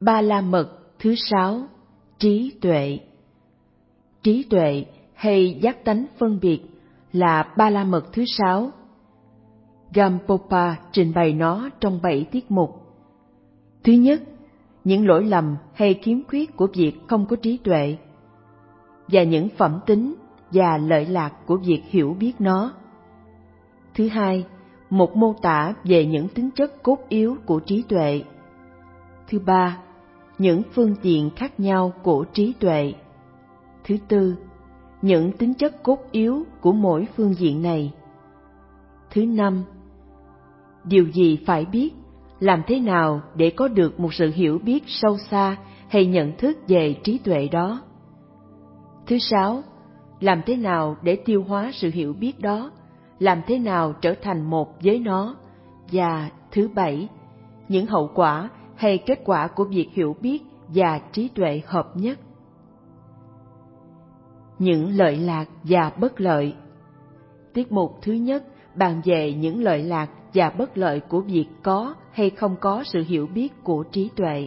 Ba la mật thứ 6, trí tuệ. Trí tuệ hay giác tánh phân biệt là ba la mật thứ 6. Gampopa trình bày nó trong 7 tiết mục. Thứ nhất, những lỗi lầm hay khiếm khuyết của việc không có trí tuệ, và những phẩm tính và lợi lạc của việc hiểu biết nó. Thứ hai, một mô tả về những tính chất cốt yếu của trí tuệ. Thứ ba, những phương diện khác nhau của trí tuệ. Thứ tư, những tính chất cốt yếu của mỗi phương diện này. Thứ năm, điều gì phải biết, làm thế nào để có được một sự hiểu biết sâu xa hay nhận thức về trí tuệ đó. Thứ sáu, làm thế nào để tiêu hóa sự hiểu biết đó, làm thế nào trở thành một với nó. Và thứ bảy, những hậu quả hay kết quả của việc hiểu biết và trí tuệ hợp nhất. Những lợi lạc và bất lợi. Tiết mục thứ nhất bàn về những lợi lạc và bất lợi của việc có hay không có sự hiểu biết của trí tuệ.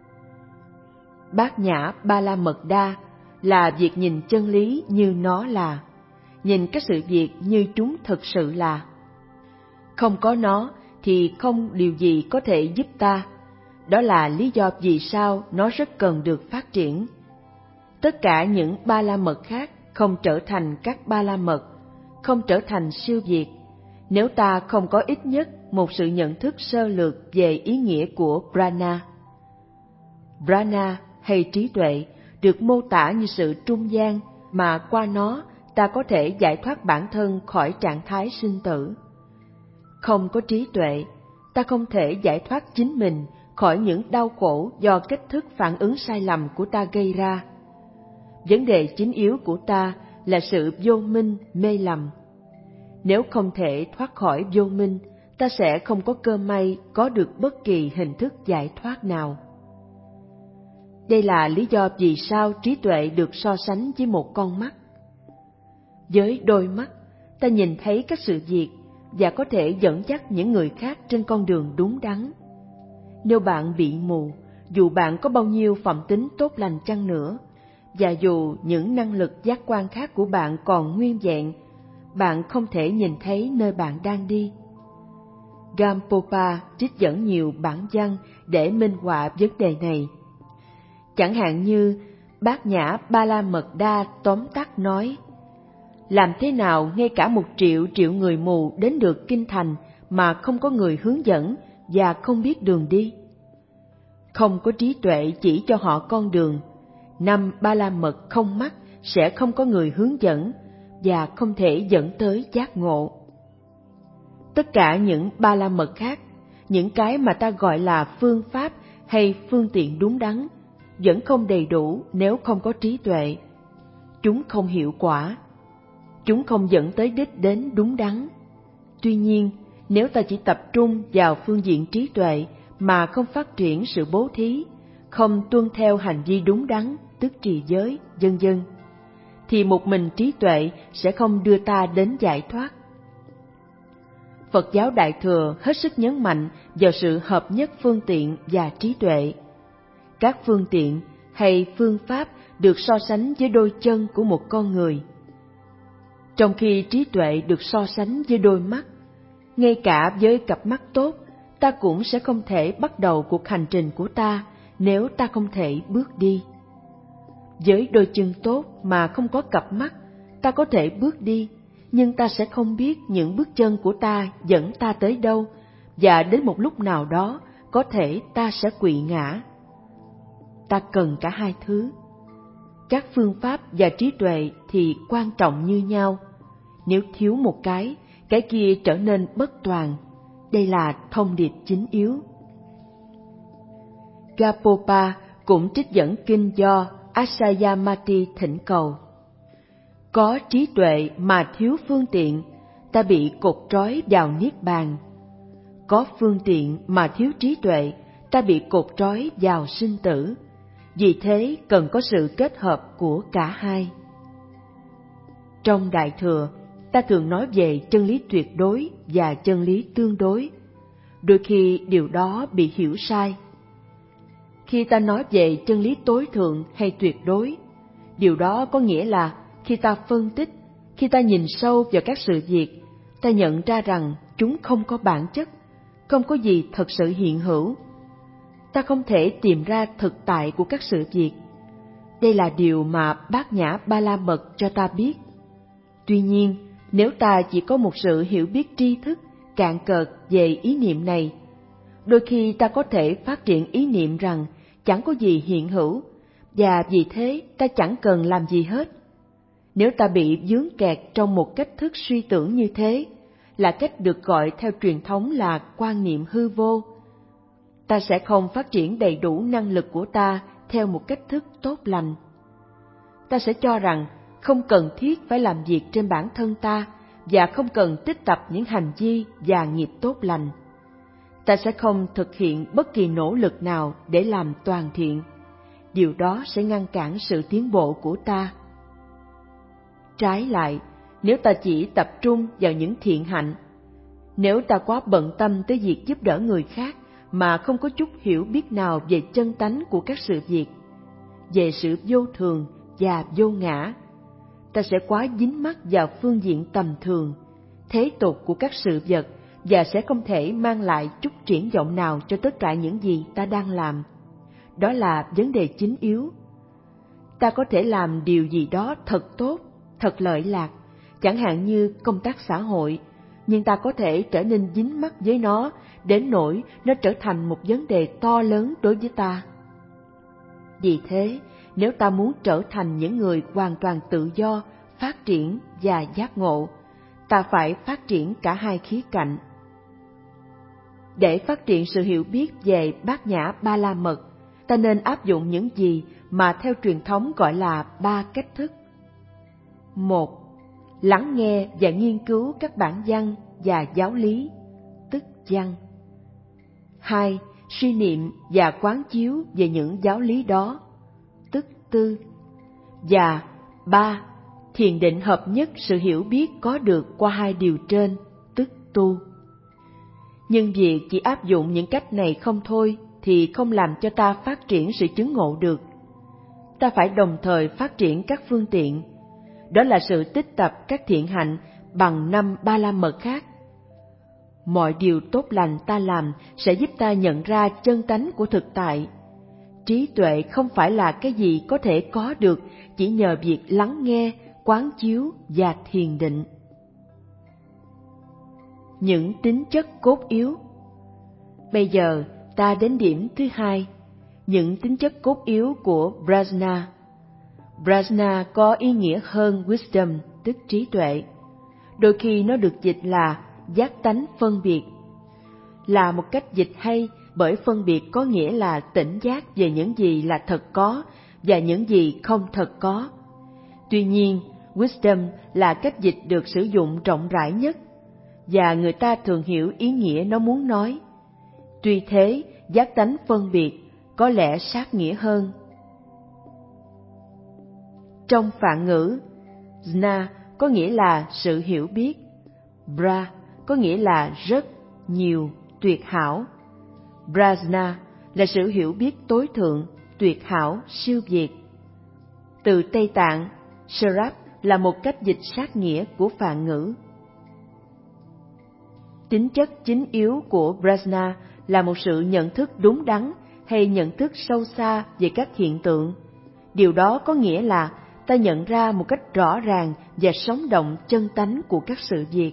Bát nhã ba la mật đa là việc nhìn chân lý như nó là, nhìn các sự việc như chúng thực sự là. Không có nó thì không điều gì có thể giúp ta. Đó là lý do vì sao nó rất cần được phát triển. Tất cả những ba la mật khác không trở thành các ba la mật, không trở thành siêu việt, nếu ta không có ít nhất một sự nhận thức sơ lược về ý nghĩa của prana. Prana hay trí tuệ được mô tả như sự trung gian mà qua nó ta có thể giải thoát bản thân khỏi trạng thái sinh tử. Không có trí tuệ, ta không thể giải thoát chính mình khỏi những đau khổ do cách thức phản ứng sai lầm của ta gây ra. Vấn đề chính yếu của ta là sự vô minh, mê lầm. Nếu không thể thoát khỏi vô minh, ta sẽ không có cơ may có được bất kỳ hình thức giải thoát nào. Đây là lý do vì sao trí tuệ được so sánh với một con mắt. Với đôi mắt, ta nhìn thấy các sự việc và có thể dẫn dắt những người khác trên con đường đúng đắn. Nếu bạn bị mù, dù bạn có bao nhiêu phẩm tính tốt lành chăng nữa, và dù những năng lực giác quan khác của bạn còn nguyên vẹn, bạn không thể nhìn thấy nơi bạn đang đi. Gampopa trích dẫn nhiều bản văn để minh họa vấn đề này. Chẳng hạn như Bát nhã ba la mật đa tóm tắt nói: làm thế nào ngay cả 1 triệu người mù đến được kinh thành mà không có người hướng dẫn và không biết đường đi? Không có trí tuệ chỉ cho họ con đường, 5 ba la mật không mắt sẽ không có người hướng dẫn và không thể dẫn tới giác ngộ. Tất cả những ba la mật khác, những cái mà ta gọi là phương pháp hay phương tiện đúng đắn, vẫn không đầy đủ nếu không có trí tuệ. Chúng không hiệu quả. Chúng không dẫn tới đích đến đúng đắn. Tuy nhiên, nếu ta chỉ tập trung vào phương diện trí tuệ mà không phát triển sự bố thí, không tuân theo hành vi đúng đắn, tức trì giới, vân vân, thì một mình trí tuệ sẽ không đưa ta đến giải thoát. Phật giáo Đại Thừa hết sức nhấn mạnh vào sự hợp nhất phương tiện và trí tuệ. Các phương tiện hay phương pháp được so sánh với đôi chân của một con người, trong khi trí tuệ được so sánh với đôi mắt. Ngay cả với cặp mắt tốt, ta cũng sẽ không thể bắt đầu cuộc hành trình của ta nếu ta không thể bước đi. Với đôi chân tốt mà không có cặp mắt, ta có thể bước đi, nhưng ta sẽ không biết những bước chân của ta dẫn ta tới đâu, và đến một lúc nào đó có thể ta sẽ quỵ ngã. Ta cần cả hai thứ. Các phương pháp và trí tuệ thì quan trọng như nhau. Nếu thiếu một cái kia trở nên bất toàn. Đây là thông điệp chính yếu. Gapopa cũng trích dẫn kinh do Asayamati thỉnh cầu. Có trí tuệ mà thiếu phương tiện, ta bị cột trói vào niết bàn. Có phương tiện mà thiếu trí tuệ, ta bị cột trói vào sinh tử. Vì thế cần có sự kết hợp của cả hai. Trong Đại Thừa, ta thường nói về chân lý tuyệt đối và chân lý tương đối. Đôi khi điều đó bị hiểu sai. khi ta nói về chân lý tối thượng hay tuyệt đối. Điều đó có nghĩa là khi ta phân tích, khi ta nhìn sâu vào các sự việc, ta nhận ra rằng chúng không có bản chất, không có gì thật sự hiện hữu. Ta không thể tìm ra thực tại của các sự việc. Đây là điều mà Bát Nhã Ba La Mật cho ta biết. Tuy nhiên, nếu ta chỉ có một sự hiểu biết tri thức cạn cợt về ý niệm này, đôi khi ta có thể phát triển ý niệm rằng chẳng có gì hiện hữu, và vì thế ta chẳng cần làm gì hết. Nếu ta bị vướng kẹt trong một cách thức suy tưởng như thế, là cách được gọi theo truyền thống là quan niệm hư vô, ta sẽ không phát triển đầy đủ năng lực của ta theo một cách thức tốt lành. Ta sẽ cho rằng không cần thiết phải làm việc trên bản thân ta và không cần tích tập những hành vi và nghiệp tốt lành. Ta sẽ không thực hiện bất kỳ nỗ lực nào để làm toàn thiện. Điều đó sẽ ngăn cản sự tiến bộ của ta. Trái lại, nếu ta chỉ tập trung vào những thiện hạnh, nếu ta quá bận tâm tới việc giúp đỡ người khác mà không có chút hiểu biết nào về chân tánh của các sự việc, về sự vô thường và vô ngã, ta sẽ quá dính mắc vào phương diện tầm thường, thế tục của các sự vật và sẽ không thể mang lại chút triển vọng nào cho tất cả những gì ta đang làm. Đó là vấn đề chính yếu. Ta có thể làm điều gì đó thật tốt, thật lợi lạc, chẳng hạn như công tác xã hội, nhưng ta có thể trở nên dính mắc với nó đến nỗi nó trở thành một vấn đề to lớn đối với ta. Vì thế, nếu ta muốn trở thành những người hoàn toàn tự do, phát triển và giác ngộ, ta phải phát triển cả hai khía cạnh. Để phát triển sự hiểu biết về Bát Nhã Ba La Mật, ta nên áp dụng những gì mà theo truyền thống gọi là 3 cách thức. 1. Lắng nghe và nghiên cứu các bản văn và giáo lý, tức văn. 2. Suy niệm và quán chiếu về những giáo lý đó, tức tư. Và 3. Thiền định hợp nhất sự hiểu biết có được qua hai điều trên, tức tu. Nhưng việc chỉ áp dụng những cách này không thôi thì không làm cho ta phát triển sự chứng ngộ được. Ta phải đồng thời phát triển các phương tiện, đó là sự tích tập các thiện hạnh bằng 5 Ba La Mật khác. Mọi điều tốt lành ta làm sẽ giúp ta nhận ra chân tánh của thực tại. Trí tuệ không phải là cái gì có thể có được chỉ nhờ việc lắng nghe, quán chiếu và thiền định. Những tính chất cốt yếu. Bây giờ ta đến điểm thứ hai, những tính chất cốt yếu của Prajna. Prajna có ý nghĩa hơn wisdom, tức trí tuệ. Đôi khi nó được dịch là giác tánh phân biệt. Là một cách dịch hay bởi phân biệt có nghĩa là tỉnh giác về những gì là thật có và những gì không thật có. Tuy nhiên, wisdom là cách dịch được sử dụng rộng rãi nhất, và người ta thường hiểu ý nghĩa nó muốn nói. Tuy thế, giác tánh phân biệt có lẽ sát nghĩa hơn. Trong Phạn ngữ, Jna có nghĩa là sự hiểu biết, Bra có nghĩa là rất, nhiều, tuyệt hảo. Prajna là sự hiểu biết tối thượng, tuyệt hảo, siêu việt. Từ Tây Tạng, Shrab là một cách dịch sát nghĩa của Phạn ngữ. Tính chất chính yếu của Prajna là một sự nhận thức đúng đắn hay nhận thức sâu xa về các hiện tượng. Điều đó có nghĩa là ta nhận ra một cách rõ ràng và sống động chân tánh của các sự việc.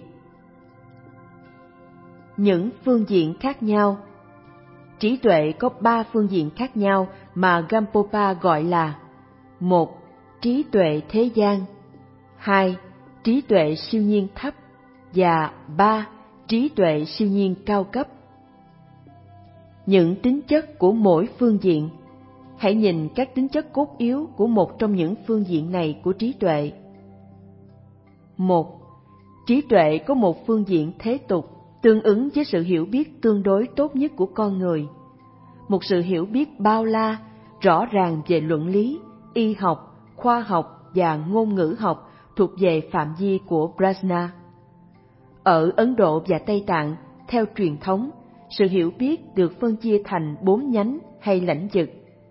Những phương diện khác nhau. Trí tuệ có 3 phương diện khác nhau mà Gampopa gọi là: 1. Trí tuệ thế gian, 2. Trí tuệ siêu nhiên thấp, và 3. Trí tuệ siêu nhiên cao cấp. Những tính chất của mỗi phương diện. Hãy nhìn các tính chất cốt yếu của một trong những phương diện này của trí tuệ. 1. Trí tuệ có một phương diện thế tục, tương ứng với sự hiểu biết tương đối tốt nhất của con người. Một sự hiểu biết bao la, rõ ràng về luận lý, y học, khoa học và ngôn ngữ học thuộc về phạm vi của Prajna. Ở Ấn Độ và Tây Tạng, theo truyền thống, sự hiểu biết được phân chia thành 4 nhánh hay lãnh vực,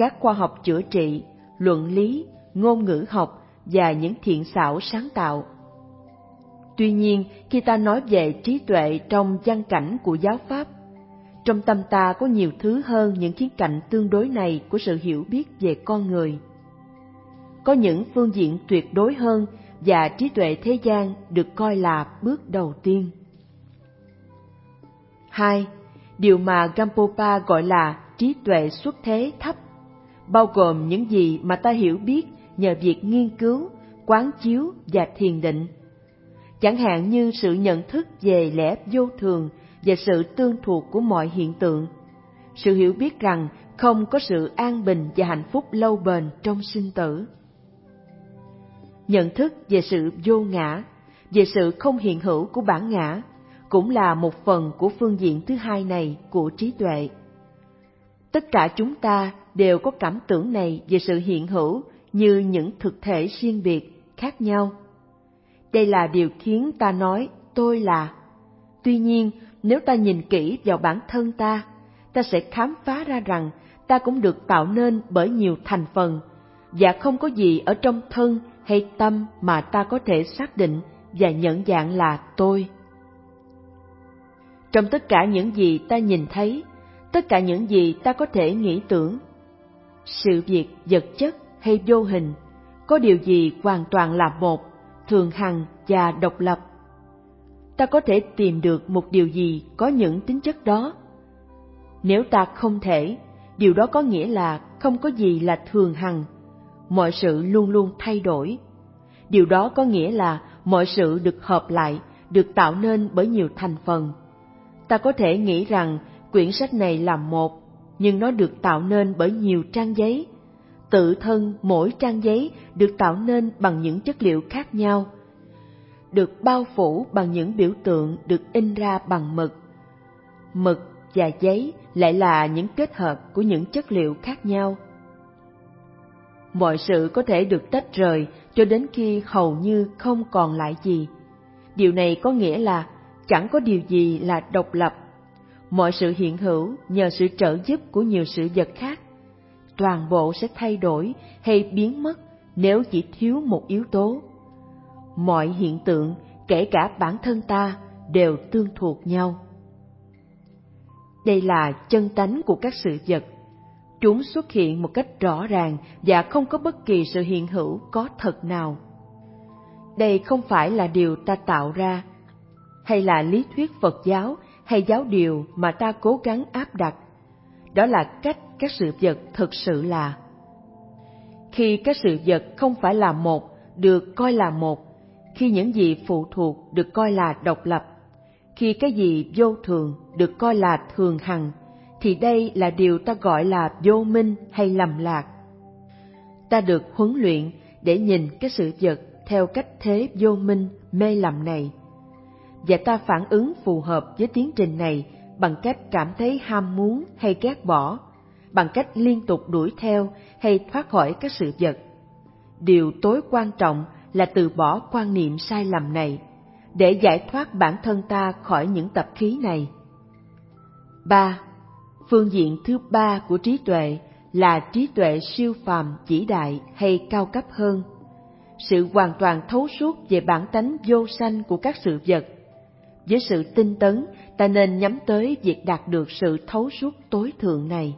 các khoa học chữa trị, luận lý, ngôn ngữ học và những thiện xảo sáng tạo. Tuy nhiên, khi ta nói về trí tuệ trong văn cảnh của giáo pháp, trong tâm ta có nhiều thứ hơn những khía cạnh tương đối này của sự hiểu biết về con người. Có những phương diện tuyệt đối hơn và trí tuệ thế gian được coi là bước đầu tiên. 2. Điều mà Gampopa gọi là trí tuệ xuất thế thấp, bao gồm những gì mà ta hiểu biết nhờ việc nghiên cứu, quán chiếu và thiền định. Chẳng hạn như sự nhận thức về lẽ vô thường và sự tương thuộc của mọi hiện tượng, sự hiểu biết rằng không có sự an bình và hạnh phúc lâu bền trong sinh tử. Nhận thức về sự vô ngã, về sự không hiện hữu của bản ngã, cũng là một phần của phương diện thứ hai này của trí tuệ. Tất cả chúng ta đều có cảm tưởng này về sự hiện hữu như những thực thể riêng biệt, khác nhau. Đây là điều khiến ta nói tôi là. Tuy nhiên, nếu ta nhìn kỹ vào bản thân ta, ta sẽ khám phá ra rằng ta cũng được tạo nên bởi nhiều thành phần, và không có gì ở trong thân hay tâm mà ta có thể xác định và nhận dạng là tôi. Trong tất cả những gì ta nhìn thấy, tất cả những gì ta có thể nghĩ tưởng, sự việc vật chất hay vô hình, có điều gì hoàn toàn là một, thường hằng và độc lập. Ta có thể tìm được một điều gì có những tính chất đó. Nếu ta không thể, điều đó có nghĩa là không có gì là thường hằng, mọi sự luôn luôn thay đổi. Điều đó có nghĩa là mọi sự được hợp lại, được tạo nên bởi nhiều thành phần. Ta có thể nghĩ rằng quyển sách này là một, nhưng nó được tạo nên bởi nhiều trang giấy. Tự thân mỗi trang giấy được tạo nên bằng những chất liệu khác nhau, được bao phủ bằng những biểu tượng được in ra bằng mực. Mực và giấy lại là những kết hợp của những chất liệu khác nhau. Mọi sự có thể được tách rời cho đến khi hầu như không còn lại gì. Điều này có nghĩa là chẳng có điều gì là độc lập. Mọi sự hiện hữu nhờ sự trợ giúp của nhiều sự vật khác. Toàn bộ sẽ thay đổi hay biến mất nếu chỉ thiếu một yếu tố. Mọi hiện tượng, kể cả bản thân ta, đều tương thuộc nhau. Đây là chân tánh của các sự vật. Chúng xuất hiện một cách rõ ràng và không có bất kỳ sự hiện hữu có thật nào. Đây không phải là điều ta tạo ra, hay là lý thuyết Phật giáo hay giáo điều mà ta cố gắng áp đặt. Đó là cách các sự vật thực sự là. Khi các sự vật không phải là một, được coi là một. Khi những gì phụ thuộc được coi là độc lập. Khi cái gì vô thường được coi là thường hằng, thì đây là điều ta gọi là vô minh hay lầm lạc. Ta được huấn luyện để nhìn các sự vật theo cách thế vô minh, mê lầm này. Và ta phản ứng phù hợp với tiến trình này bằng cách cảm thấy ham muốn hay ghét bỏ, bằng cách liên tục đuổi theo hay thoát khỏi các sự vật. Điều tối quan trọng là từ bỏ quan niệm sai lầm này, để giải thoát bản thân ta khỏi những tập khí này. 3. Phương diện thứ ba của trí tuệ là trí tuệ siêu phàm vĩ đại hay cao cấp hơn. Sự hoàn toàn thấu suốt về bản tánh vô sanh của các sự vật. Với sự tinh tấn, ta nên nhắm tới việc đạt được sự thấu suốt tối thượng này.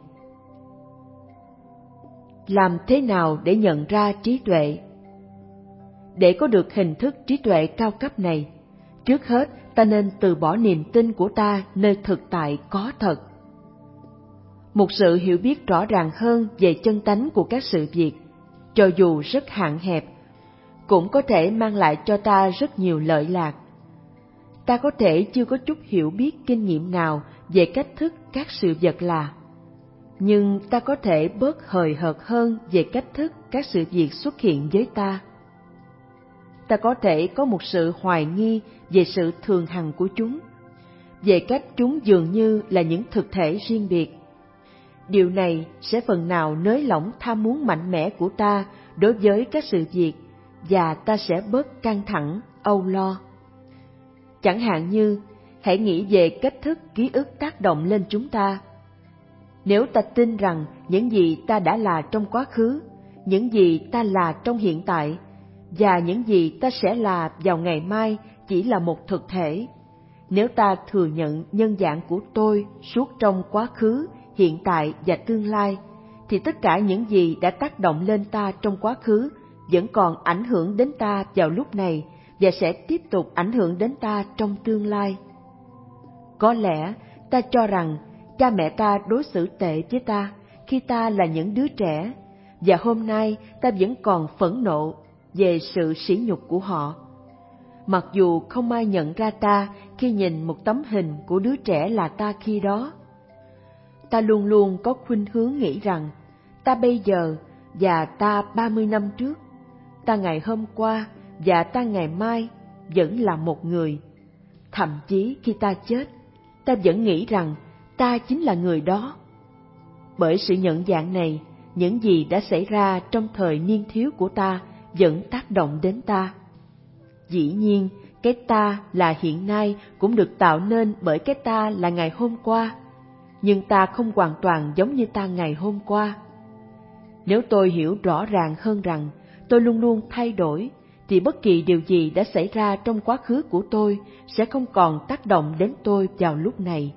Làm thế nào để nhận ra trí tuệ? Để có được hình thức trí tuệ cao cấp này, trước hết ta nên từ bỏ niềm tin của ta nơi thực tại có thật. Một sự hiểu biết rõ ràng hơn về chân tánh của các sự việc, cho dù rất hạn hẹp, cũng có thể mang lại cho ta rất nhiều lợi lạc. Ta có thể chưa có chút hiểu biết kinh nghiệm nào về cách thức các sự vật là, nhưng ta có thể bớt hời hợt hơn về cách thức các sự việc xuất hiện với ta. Ta có thể có một sự hoài nghi về sự thường hằng của chúng, về cách chúng dường như là những thực thể riêng biệt. Điều này sẽ phần nào nới lỏng tham muốn mạnh mẽ của ta đối với các sự việc, và ta sẽ bớt căng thẳng, âu lo. Chẳng hạn như, hãy nghĩ về cách thức ký ức tác động lên chúng ta. Nếu ta tin rằng những gì ta đã là trong quá khứ, những gì ta là trong hiện tại và những gì ta sẽ là vào ngày mai chỉ là một thực thể, nếu ta thừa nhận nhân dạng của tôi suốt trong quá khứ, hiện tại và tương lai, thì tất cả những gì đã tác động lên ta trong quá khứ vẫn còn ảnh hưởng đến ta vào lúc này và sẽ tiếp tục ảnh hưởng đến ta trong tương lai. Có lẽ ta cho rằng cha mẹ ta đối xử tệ với ta khi ta là những đứa trẻ, và hôm nay ta vẫn còn phẫn nộ về sự sỉ nhục của họ. Mặc dù không ai nhận ra ta khi nhìn một tấm hình của đứa trẻ là ta khi đó. Ta luôn luôn có khuynh hướng nghĩ rằng ta bây giờ và ta 30 năm trước, ta ngày hôm qua và ta ngày mai vẫn là một người. Thậm chí khi ta chết, ta vẫn nghĩ rằng ta chính là người đó. Bởi sự nhận dạng này, những gì đã xảy ra trong thời niên thiếu của ta vẫn tác động đến ta. Dĩ nhiên, cái ta là hiện nay cũng được tạo nên bởi cái ta là ngày hôm qua, nhưng ta không hoàn toàn giống như ta ngày hôm qua. Nếu tôi hiểu rõ ràng hơn rằng tôi luôn luôn thay đổi, thì bất kỳ điều gì đã xảy ra trong quá khứ của tôi sẽ không còn tác động đến tôi vào lúc này.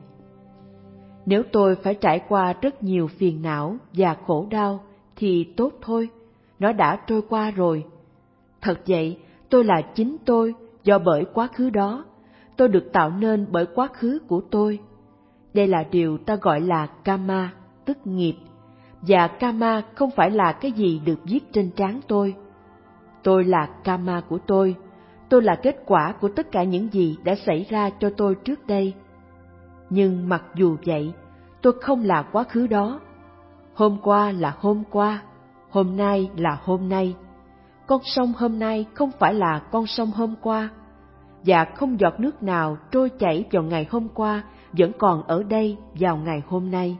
Nếu tôi phải trải qua rất nhiều phiền não và khổ đau thì tốt thôi, nó đã trôi qua rồi. Thật vậy, tôi là chính tôi do bởi quá khứ đó, tôi được tạo nên bởi quá khứ của tôi. Đây là điều ta gọi là karma, tức nghiệp, và karma không phải là cái gì được viết trên trán tôi. Tôi là karma của tôi là kết quả của tất cả những gì đã xảy ra cho tôi trước đây. Nhưng mặc dù vậy, tôi không là quá khứ đó. Hôm qua là hôm qua, hôm nay là hôm nay. Con sông hôm nay không phải là con sông hôm qua, và không giọt nước nào trôi chảy vào ngày hôm qua vẫn còn ở đây vào ngày hôm nay.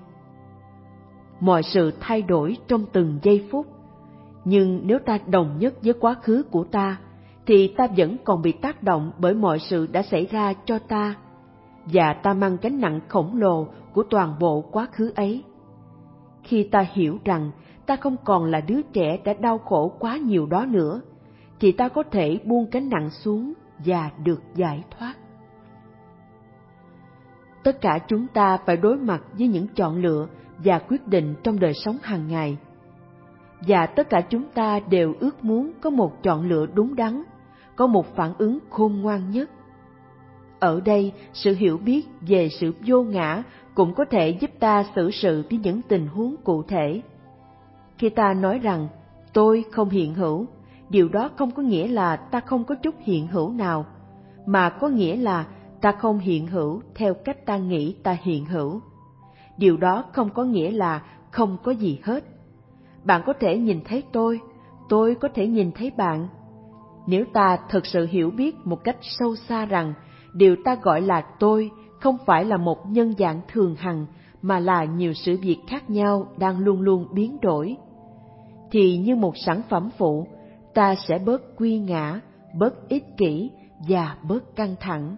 Mọi sự thay đổi trong từng giây phút, nhưng nếu ta đồng nhất với quá khứ của ta, thì ta vẫn còn bị tác động bởi mọi sự đã xảy ra cho ta, và ta mang gánh nặng khổng lồ của toàn bộ quá khứ ấy. Khi ta hiểu rằng ta không còn là đứa trẻ đã đau khổ quá nhiều đó nữa, thì ta có thể buông gánh nặng xuống và được giải thoát. Tất cả chúng ta phải đối mặt với những chọn lựa và quyết định trong đời sống hàng ngày. Và tất cả chúng ta đều ước muốn có một chọn lựa đúng đắn, có một phản ứng khôn ngoan nhất. Ở đây, sự hiểu biết về sự vô ngã cũng có thể giúp ta xử sự với những tình huống cụ thể. Khi ta nói rằng tôi không hiện hữu, điều đó không có nghĩa là ta không có chút hiện hữu nào, mà có nghĩa là ta không hiện hữu theo cách ta nghĩ ta hiện hữu. Điều đó không có nghĩa là không có gì hết. Bạn có thể nhìn thấy tôi có thể nhìn thấy bạn. Nếu ta thực sự hiểu biết một cách sâu xa rằng điều ta gọi là tôi không phải là một nhân dạng thường hằng, mà là nhiều sự việc khác nhau đang luôn luôn biến đổi, thì như một sản phẩm phụ, ta sẽ bớt quy ngã, bớt ích kỷ và bớt căng thẳng.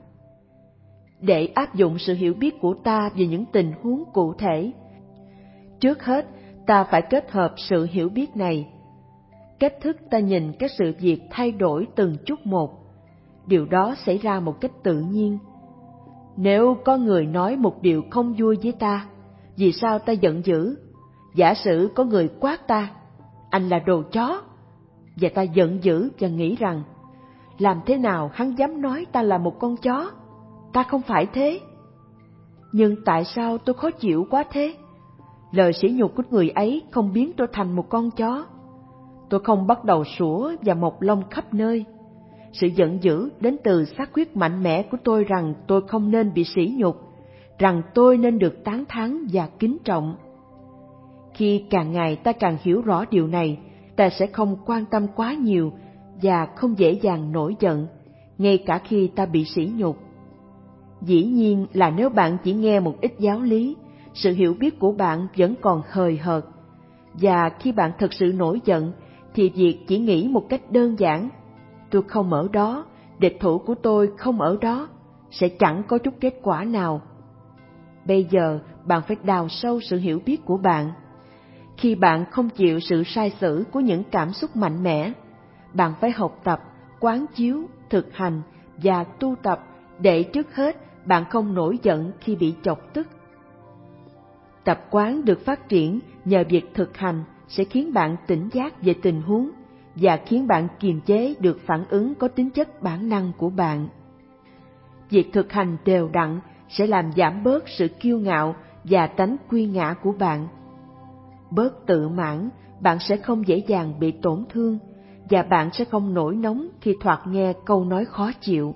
Để áp dụng sự hiểu biết của ta về những tình huống cụ thể, trước hết ta phải kết hợp sự hiểu biết này. Cách thức ta nhìn các sự việc thay đổi từng chút một. Điều đó xảy ra một cách tự nhiên. Nếu có người nói một điều không vui với ta, vì sao ta giận dữ? Giả sử có người quát ta, anh là đồ chó, và ta giận dữ và nghĩ rằng, làm thế nào hắn dám nói ta là một con chó? Ta không phải thế. Nhưng tại sao tôi khó chịu quá thế? Lời sỉ nhục của người ấy không biến tôi thành một con chó. Tôi không bắt đầu sủa và mọc lông khắp nơi. Sự giận dữ đến từ xác quyết mạnh mẽ của tôi rằng tôi không nên bị sỉ nhục, rằng tôi nên được tán thán và kính trọng. Khi càng ngày ta càng hiểu rõ điều này, ta sẽ không quan tâm quá nhiều và không dễ dàng nổi giận, ngay cả khi ta bị sỉ nhục. Dĩ nhiên là nếu bạn chỉ nghe một ít giáo lý, sự hiểu biết của bạn vẫn còn hời hợt, và khi bạn thực sự nổi giận, thì việc chỉ nghĩ một cách đơn giản, tôi không ở đó, địch thủ của tôi không ở đó, sẽ chẳng có chút kết quả nào. Bây giờ bạn phải đào sâu sự hiểu biết của bạn. Khi bạn không chịu sự sai sử của những cảm xúc mạnh mẽ, bạn phải học tập, quán chiếu, thực hành và tu tập để trước hết bạn không nổi giận khi bị chọc tức. Tập quán được phát triển nhờ việc thực hành sẽ khiến bạn tỉnh giác về tình huống và khiến bạn kiềm chế được phản ứng có tính chất bản năng của bạn. Việc thực hành đều đặn sẽ làm giảm bớt sự kiêu ngạo và tánh quy ngã của bạn. Bớt tự mãn, bạn sẽ không dễ dàng bị tổn thương và bạn sẽ không nổi nóng khi thoạt nghe câu nói khó chịu.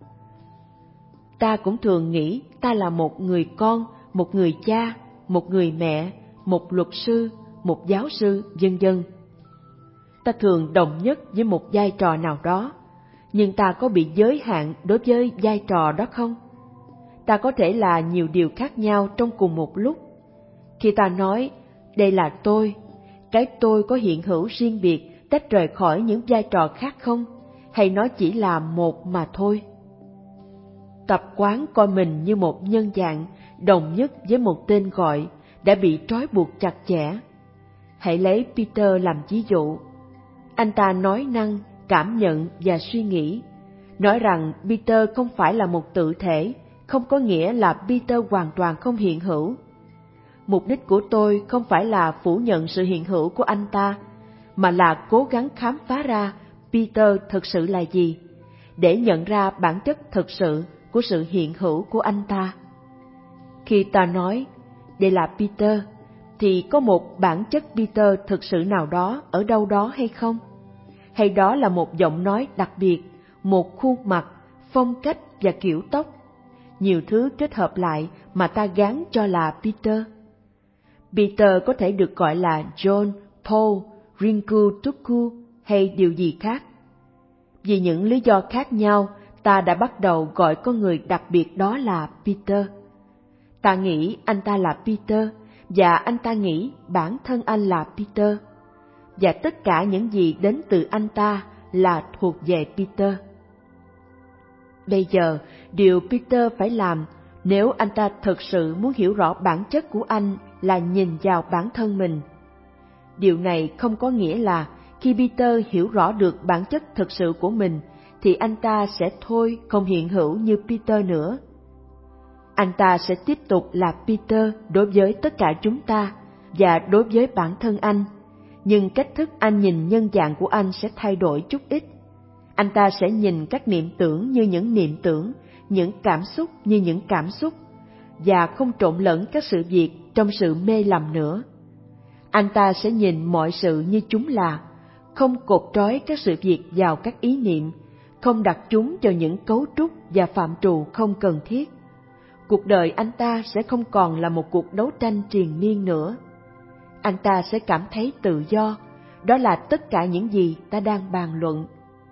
Ta cũng thường nghĩ ta là một người con, một người cha, một người mẹ, một luật sư, một giáo sư, vân vân. Ta thường đồng nhất với một vai trò nào đó, nhưng ta có bị giới hạn đối với vai trò đó không? Ta có thể là nhiều điều khác nhau trong cùng một lúc. Khi ta nói, đây là tôi, cái tôi có hiện hữu riêng biệt tách rời khỏi những vai trò khác không? Hay nó chỉ là một mà thôi? Tập quán coi mình như một nhân dạng đồng nhất với một tên gọi đã bị trói buộc chặt chẽ. Hãy lấy Peter làm ví dụ. Anh ta nói năng, cảm nhận và suy nghĩ. Nói rằng Peter không phải là một tự thể, không có nghĩa là Peter hoàn toàn không hiện hữu. Mục đích của tôi không phải là phủ nhận sự hiện hữu của anh ta, mà là cố gắng khám phá ra Peter thực sự là gì, để nhận ra bản chất thực sự của sự hiện hữu của anh ta. Khi ta nói, đây là Peter, thì có một bản chất Peter thực sự nào đó ở đâu đó hay không? Hay đó là một giọng nói đặc biệt, một khuôn mặt, phong cách và kiểu tóc, nhiều thứ kết hợp lại mà ta gán cho là Peter? Peter có thể được gọi là John, Paul, Rinku, Tuku hay điều gì khác. Vì những lý do khác nhau, ta đã bắt đầu gọi con người đặc biệt đó là Peter. Ta nghĩ anh ta là Peter, và anh ta nghĩ bản thân anh là Peter. Và tất cả những gì đến từ anh ta là thuộc về Peter. Bây giờ, điều Peter phải làm nếu anh ta thực sự muốn hiểu rõ bản chất của anh là nhìn vào bản thân mình. Điều này không có nghĩa là khi Peter hiểu rõ được bản chất thực sự của mình, thì anh ta sẽ thôi không hiện hữu như Peter nữa. Anh ta sẽ tiếp tục là Peter đối với tất cả chúng ta và đối với bản thân anh, nhưng cách thức anh nhìn nhân dạng của anh sẽ thay đổi chút ít. Anh ta sẽ nhìn các niệm tưởng như những niệm tưởng, những cảm xúc như những cảm xúc, và không trộn lẫn các sự việc trong sự mê lầm nữa. Anh ta sẽ nhìn mọi sự như chúng là, không cột trói các sự việc vào các ý niệm, không đặt chúng vào những cấu trúc và phạm trù không cần thiết. Cuộc đời anh ta sẽ không còn là một cuộc đấu tranh triền miên nữa. Anh ta sẽ cảm thấy tự do, đó là tất cả những gì ta đang bàn luận.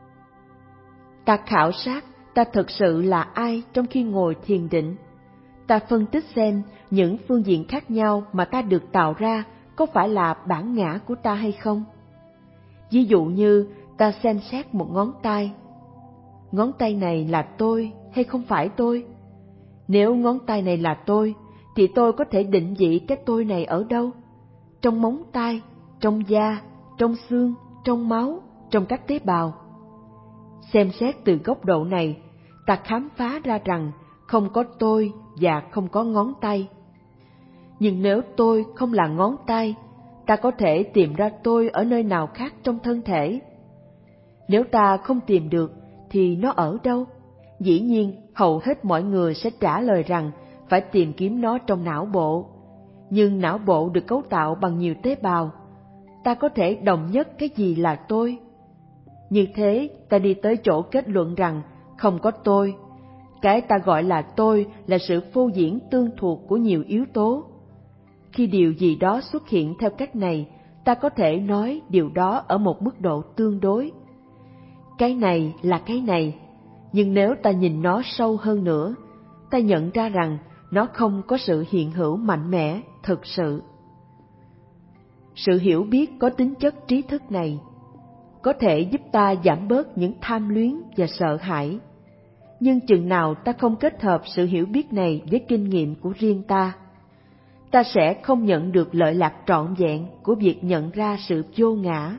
Ta khảo sát ta thực sự là ai trong khi ngồi thiền định. Ta phân tích xem những phương diện khác nhau mà ta được tạo ra có phải là bản ngã của ta hay không. Ví dụ như ta xem xét một ngón tay. Ngón tay này là tôi hay không phải tôi? Nếu ngón tay này là tôi, thì tôi có thể định vị cái tôi này ở đâu? Trong móng tay, trong da, trong xương, trong máu, trong các tế bào. Xem xét từ góc độ này, ta khám phá ra rằng không có tôi và không có ngón tay. Nhưng nếu tôi không là ngón tay, ta có thể tìm ra tôi ở nơi nào khác trong thân thể. Nếu ta không tìm được, thì nó ở đâu? Dĩ nhiên, hầu hết mọi người sẽ trả lời rằng phải tìm kiếm nó trong não bộ. Nhưng não bộ được cấu tạo bằng nhiều tế bào. Ta có thể đồng nhất cái gì là tôi? Như thế, ta đi tới chỗ kết luận rằng không có tôi. Cái ta gọi là tôi là sự phô diễn tương thuộc của nhiều yếu tố. Khi điều gì đó xuất hiện theo cách này, ta có thể nói điều đó ở một mức độ tương đối. Cái này là cái này, nhưng nếu ta nhìn nó sâu hơn nữa, ta nhận ra rằng nó không có sự hiện hữu mạnh mẽ thực sự. Sự hiểu biết có tính chất trí thức này có thể giúp ta giảm bớt những tham luyến và sợ hãi. Nhưng chừng nào ta không kết hợp sự hiểu biết này với kinh nghiệm của riêng ta, ta sẽ không nhận được lợi lạc trọn vẹn của việc nhận ra sự vô ngã.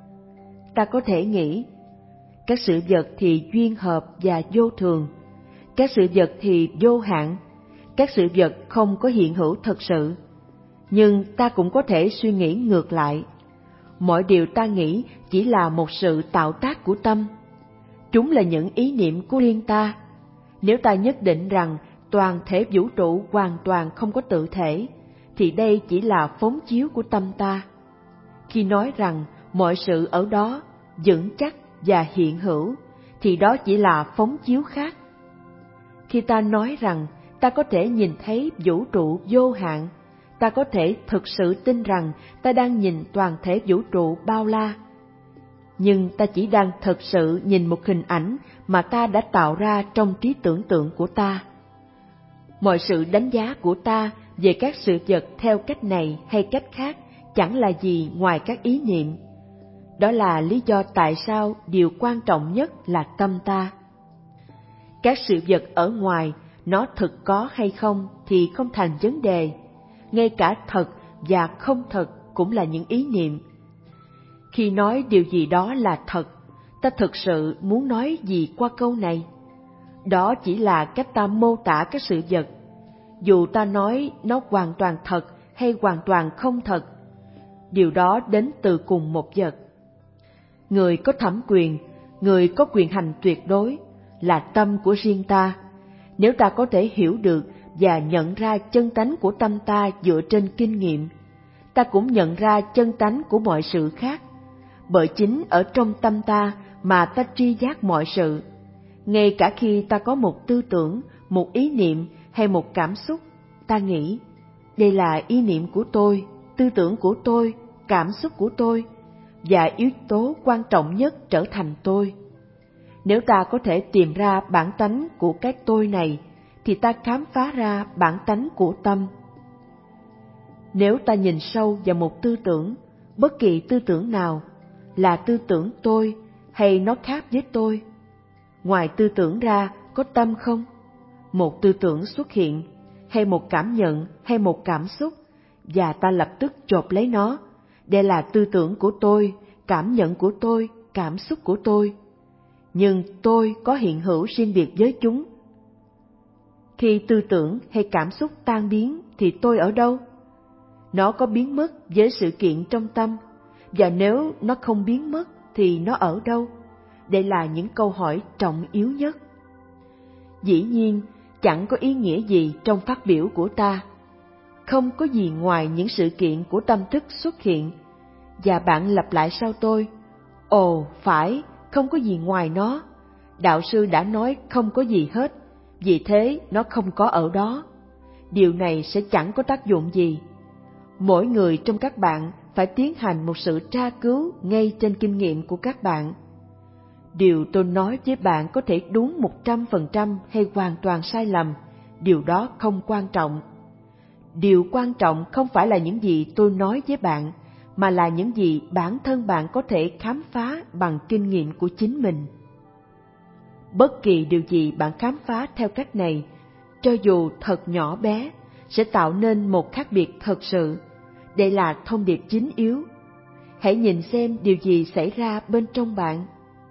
Ta có thể nghĩ, các sự vật thì duyên hợp và vô thường, các sự vật thì vô hạn, các sự vật không có hiện hữu thật sự. Nhưng ta cũng có thể suy nghĩ ngược lại. Mọi điều ta nghĩ chỉ là một sự tạo tác của tâm. Chúng là những ý niệm của riêng ta. Nếu ta nhất định rằng toàn thể vũ trụ hoàn toàn không có tự thể, thì đây chỉ là phóng chiếu của tâm ta. Khi nói rằng mọi sự ở đó vững chắc và hiện hữu, thì đó chỉ là phóng chiếu khác. Khi ta nói rằng ta có thể nhìn thấy vũ trụ vô hạn, ta có thể thực sự tin rằng ta đang nhìn toàn thể vũ trụ bao la. Nhưng ta chỉ đang thực sự nhìn một hình ảnh mà ta đã tạo ra trong trí tưởng tượng của ta. Mọi sự đánh giá của ta về các sự vật theo cách này hay cách khác chẳng là gì ngoài các ý niệm. Đó là lý do tại sao điều quan trọng nhất là tâm ta. Các sự vật ở ngoài, nó thực có hay không thì không thành vấn đề. Ngay cả thật và không thật cũng là những ý niệm. Khi nói điều gì đó là thật, ta thực sự muốn nói gì qua câu này? Đó chỉ là cách ta mô tả các sự vật. Dù ta nói nó hoàn toàn thật hay hoàn toàn không thật, điều đó đến từ cùng một vật. Người có thẩm quyền, người có quyền hành tuyệt đối là tâm của riêng ta. Nếu ta có thể hiểu được và nhận ra chân tánh của tâm ta dựa trên kinh nghiệm, ta cũng nhận ra chân tánh của mọi sự khác. Bởi chính ở trong tâm ta mà ta tri giác mọi sự. Ngay cả khi ta có một tư tưởng, một ý niệm hay một cảm xúc, ta nghĩ, đây là ý niệm của tôi, tư tưởng của tôi, cảm xúc của tôi, và yếu tố quan trọng nhất trở thành tôi. Nếu ta có thể tìm ra bản tánh của cái tôi này, thì ta khám phá ra bản tánh của tâm. Nếu ta nhìn sâu vào một tư tưởng, bất kỳ tư tưởng nào, là tư tưởng tôi hay nó khác với tôi? Ngoài tư tưởng ra, có tâm không? Một tư tưởng xuất hiện, hay một cảm nhận, hay một cảm xúc, và ta lập tức chộp lấy nó. Đây là tư tưởng của tôi, cảm nhận của tôi, cảm xúc của tôi. Nhưng tôi có hiện hữu riêng biệt với chúng. Khi tư tưởng hay cảm xúc tan biến thì tôi ở đâu? Nó có biến mất với sự kiện trong tâm, và nếu nó không biến mất thì nó ở đâu? Đây là những câu hỏi trọng yếu nhất. Dĩ nhiên, chẳng có ý nghĩa gì trong phát biểu của ta. Không có gì ngoài những sự kiện của tâm thức xuất hiện. Và bạn lặp lại sau tôi, ồ phải, không có gì ngoài nó. Đạo sư đã nói không có gì hết, vì thế nó không có ở đó. Điều này sẽ chẳng có tác dụng gì. Mỗi người trong các bạn phải tiến hành một sự tra cứu ngay trên kinh nghiệm của các bạn. Điều tôi nói với bạn có thể đúng 100% hay hoàn toàn sai lầm, điều đó không quan trọng. Điều quan trọng không phải là những gì tôi nói với bạn, mà là những gì bản thân bạn có thể khám phá bằng kinh nghiệm của chính mình. Bất kỳ điều gì bạn khám phá theo cách này, cho dù thật nhỏ bé, sẽ tạo nên một khác biệt thật sự. Đây là thông điệp chính yếu. Hãy nhìn xem điều gì xảy ra bên trong bạn.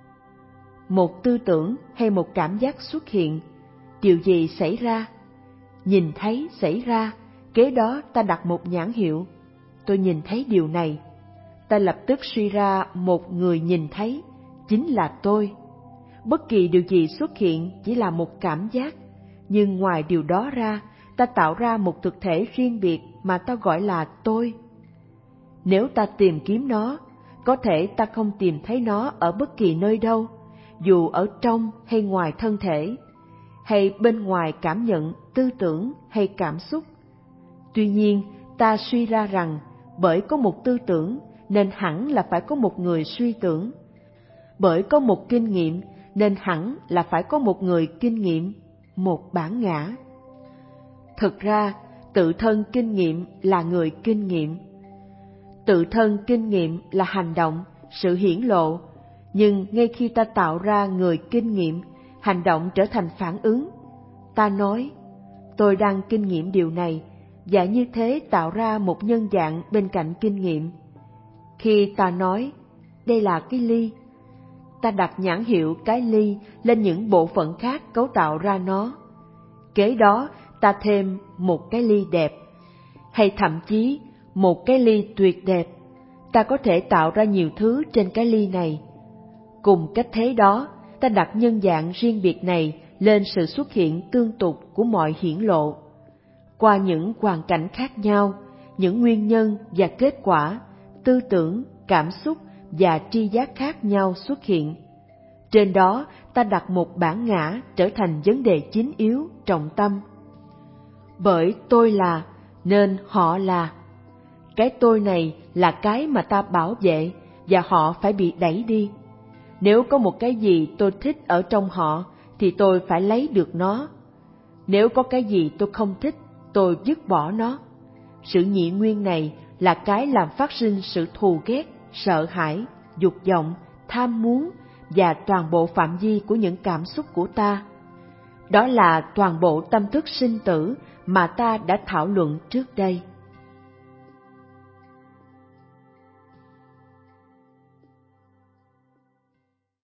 Một tư tưởng hay một cảm giác xuất hiện, điều gì xảy ra? Nhìn thấy xảy ra, kế đó ta đặt một nhãn hiệu. Tôi nhìn thấy điều này. Ta lập tức suy ra một người nhìn thấy, chính là tôi. Bất kỳ điều gì xuất hiện chỉ là một cảm giác, nhưng ngoài điều đó ra, ta tạo ra một thực thể riêng biệt mà ta gọi là tôi. Nếu ta tìm kiếm nó, có thể ta không tìm thấy nó ở bất kỳ nơi đâu, dù ở trong hay ngoài thân thể, hay bên ngoài cảm nhận, tư tưởng hay cảm xúc. Tuy nhiên, ta suy ra rằng bởi có một tư tưởng nên hẳn là phải có một người suy tưởng. Bởi có một kinh nghiệm nên hẳn là phải có một người kinh nghiệm, một bản ngã. Thực ra, tự thân kinh nghiệm là người kinh nghiệm. Tự thân kinh nghiệm là hành động, sự hiển lộ, nhưng ngay khi ta tạo ra người kinh nghiệm, hành động trở thành phản ứng. Ta nói, tôi đang kinh nghiệm điều này, và như thế tạo ra một nhân dạng bên cạnh kinh nghiệm. Khi ta nói, đây là cái ly, ta đặt nhãn hiệu cái ly lên những bộ phận khác cấu tạo ra nó. Kế đó ta thêm một cái ly đẹp, hay thậm chí một cái ly tuyệt đẹp. Ta có thể tạo ra nhiều thứ trên cái ly này. Cùng cách thế đó, ta đặt nhân dạng riêng biệt này lên sự xuất hiện tương tục của mọi hiển lộ. Qua những hoàn cảnh khác nhau, những nguyên nhân và kết quả, tư tưởng, cảm xúc và tri giác khác nhau xuất hiện. Trên đó, ta đặt một bản ngã trở thành vấn đề chính yếu, trọng tâm. Bởi tôi là, nên họ là. Cái tôi này là cái mà ta bảo vệ, và họ phải bị đẩy đi. Nếu có một cái gì tôi thích ở trong họ, thì tôi phải lấy được nó. Nếu có cái gì tôi không thích, tôi dứt bỏ nó. Sự nhị nguyên này là cái làm phát sinh sự thù ghét, sợ hãi, dục vọng, tham muốn và toàn bộ phạm vi của những cảm xúc của ta. Đó là toàn bộ tâm thức sinh tử mà ta đã thảo luận trước đây.